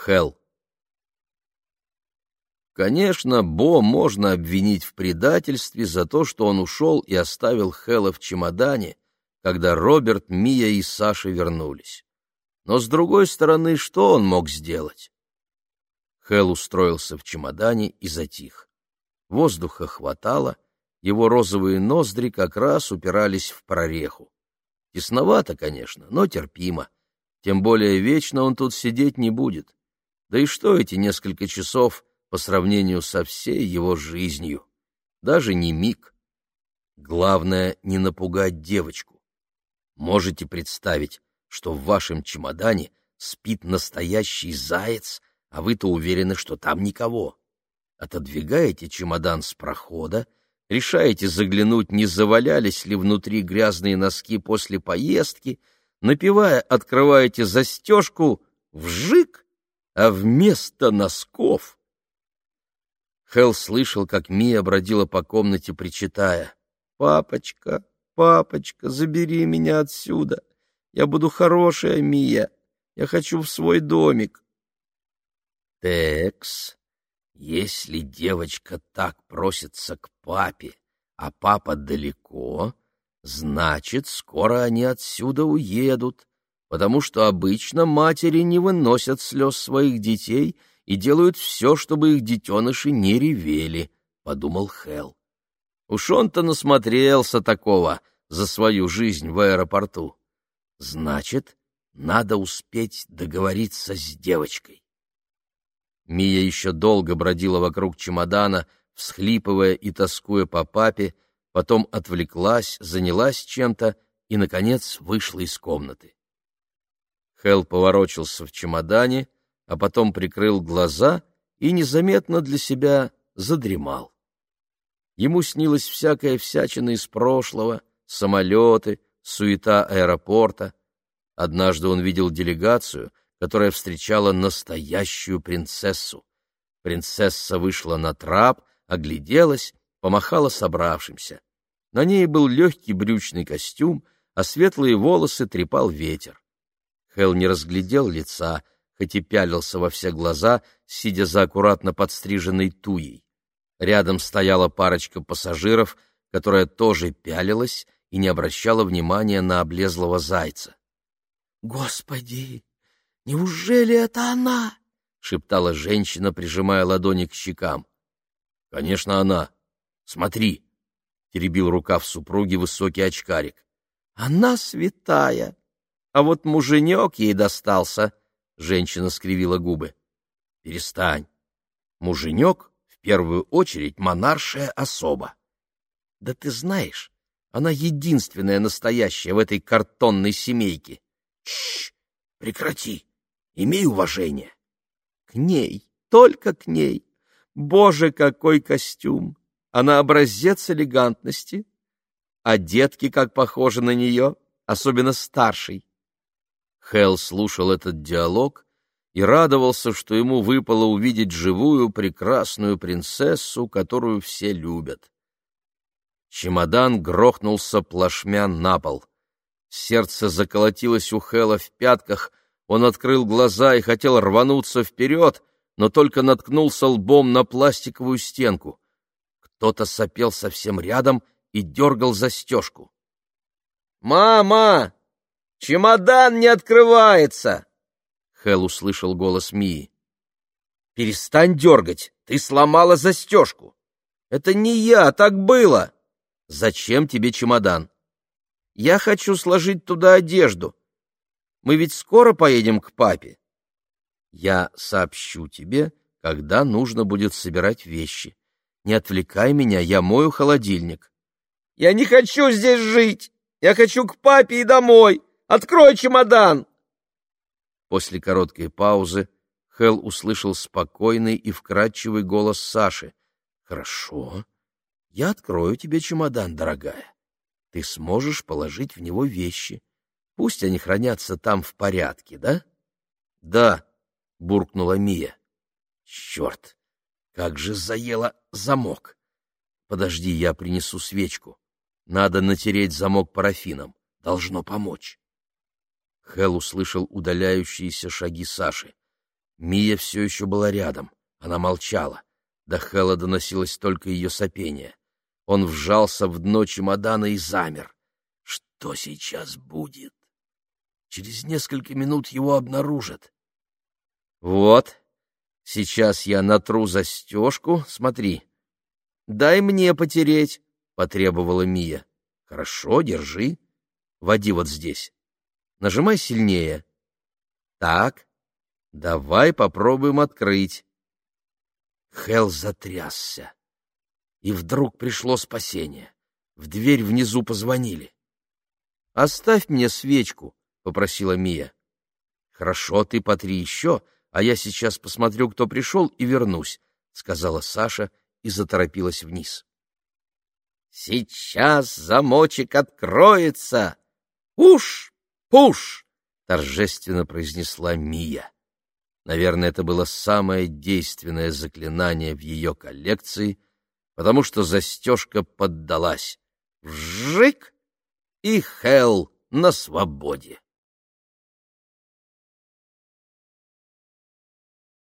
Хэл. Конечно, Бо можно обвинить в предательстве за то, что он ушел и оставил Хэла в чемодане, когда Роберт, Мия и Саша вернулись. Но, с другой стороны, что он мог сделать? Хэл устроился в чемодане и затих. Воздуха хватало, его розовые ноздри как раз упирались в прореху. Тесновато, конечно, но терпимо. Тем более вечно он тут сидеть не будет. Да и что эти несколько часов по сравнению со всей его жизнью? Даже не миг. Главное — не напугать девочку. Можете представить, что в вашем чемодане спит настоящий заяц, а вы-то уверены, что там никого? Отодвигаете чемодан с прохода, решаете заглянуть, не завалялись ли внутри грязные носки после поездки, напевая, открываете застежку, вжик, а вместо носков... Хэл слышал, как Мия бродила по комнате, причитая: «Папочка, папочка, забери меня отсюда. Я буду хорошая Мия. Я хочу в свой домик». Текс, если девочка так просится к папе, а папа далеко, значит, скоро они отсюда уедут, потому что обычно матери не выносят слез своих детей и делают все, чтобы их детеныши не ревели, — подумал Хэл. Уж он-то насмотрелся такого за свою жизнь в аэропорту. Значит, надо успеть договориться с девочкой. Мия еще долго бродила вокруг чемодана, всхлипывая и тоскуя по папе, потом отвлеклась, занялась чем-то и, наконец, вышла из комнаты. Хэл поворочился в чемодане, а потом прикрыл глаза и незаметно для себя задремал. Ему снилась всякая всячина из прошлого, самолеты, суета аэропорта. Однажды он видел делегацию, которая встречала настоящую принцессу. Принцесса вышла на трап, огляделась, помахала собравшимся. На ней был легкий брючный костюм, а светлые волосы трепал ветер. Хэл не разглядел лица, хоть и пялился во все глаза, сидя за аккуратно подстриженной туей. Рядом стояла парочка пассажиров, которая тоже пялилась и не обращала внимания на облезлого зайца. «Господи, неужели это она?» — шептала женщина, прижимая ладони к щекам. «Конечно, она. Смотри!» — теребил рукав супруги высокий очкарик. «Она святая, а вот муженек ей достался!» — женщина скривила губы. «Перестань. Муженек, в первую очередь, монаршая особа. Да ты знаешь, она единственная настоящая в этой картонной семейке. Тш, прекрати, имей уважение. К ней, только к ней. Боже, какой костюм! Она образец элегантности. А детки как похожи на нее, особенно старший». Хэл слушал этот диалог и радовался, что ему выпало увидеть живую прекрасную принцессу, которую все любят. Чемодан грохнулся плашмя на пол. Сердце заколотилось у Хэла в пятках, он открыл глаза и хотел рвануться вперед, но только наткнулся лбом на пластиковую стенку. Кто-то сопел совсем рядом и дергал застежку. «Мама! Чемодан не открывается!» Хэл услышал голос Мии. «Перестань дергать, ты сломала застежку!» «Это не я, так было!» «Зачем тебе чемодан?» «Я хочу сложить туда одежду. Мы ведь скоро поедем к папе». «Я сообщу тебе, когда нужно будет собирать вещи. Не отвлекай меня, я мою холодильник». «Я не хочу здесь жить! Я хочу к папе и домой! Открой чемодан!» После короткой паузы Хэл услышал спокойный и вкрадчивый голос Саши. «Хорошо, я открою тебе чемодан, дорогая. Ты сможешь положить в него вещи. Пусть они хранятся там в порядке, да?» «Да», — буркнула Мия. «Черт, как же заело замок! Подожди, я принесу свечку. Надо натереть замок парафином. Должно помочь». Хэл услышал удаляющиеся шаги Саши. Мия все еще была рядом. Она молчала. До Хэлла доносилось только ее сопение. Он вжался в дно чемодана и замер. Что сейчас будет? Через несколько минут его обнаружат. Вот, сейчас я натру застежку, смотри. Дай мне потереть, потребовала Мия. Хорошо, держи. Води вот здесь. Нажимай сильнее. Так, давай попробуем открыть. Хэл затрясся. И вдруг пришло спасение. В дверь внизу позвонили. «Оставь мне свечку», — попросила Мия. «Хорошо, ты потри еще, а я сейчас посмотрю, кто пришел, и вернусь», — сказала Саша и заторопилась вниз. «Сейчас замочек откроется! Пуш! Пуш!» — торжественно произнесла Мия. Наверное, это было самое действенное заклинание в ее коллекции, потому что застежка поддалась. Вжик! И Хэл на свободе.